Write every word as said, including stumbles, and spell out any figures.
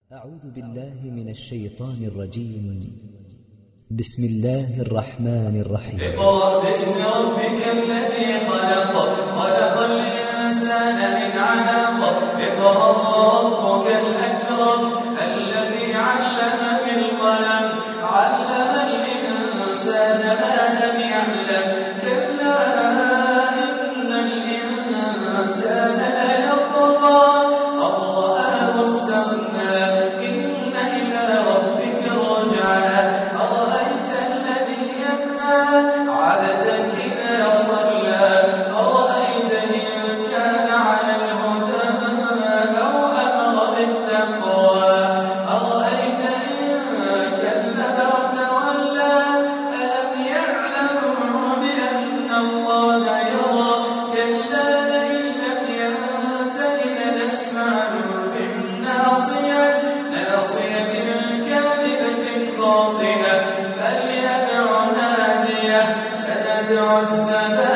أعوذ بالله من الشيطان الرجيم. بسم الله الرحمن الرحيم. اقرأ باسم ربك الذي خلق خلق الإنسان من علق. اقرأ ربك الأكرم الذي علم بالقلم علم الإنسان ما لم يعلم. كلا إن الإنسان ليطغى أن رآه استغنى. إن إلى ربك الرجعى. أرأيت الذي ينهى عبدا إذا صلى. أرأيت إن كان على الهدى أو أمر بالتقوى. أرأيت إن كذب وتولى. ألم يعلم بأن الله يرى. كلا لئن لم ينته لنسفعا بالناصية ناصية كاذبة خاطئة. فليدع ناديه سندع الزبانية.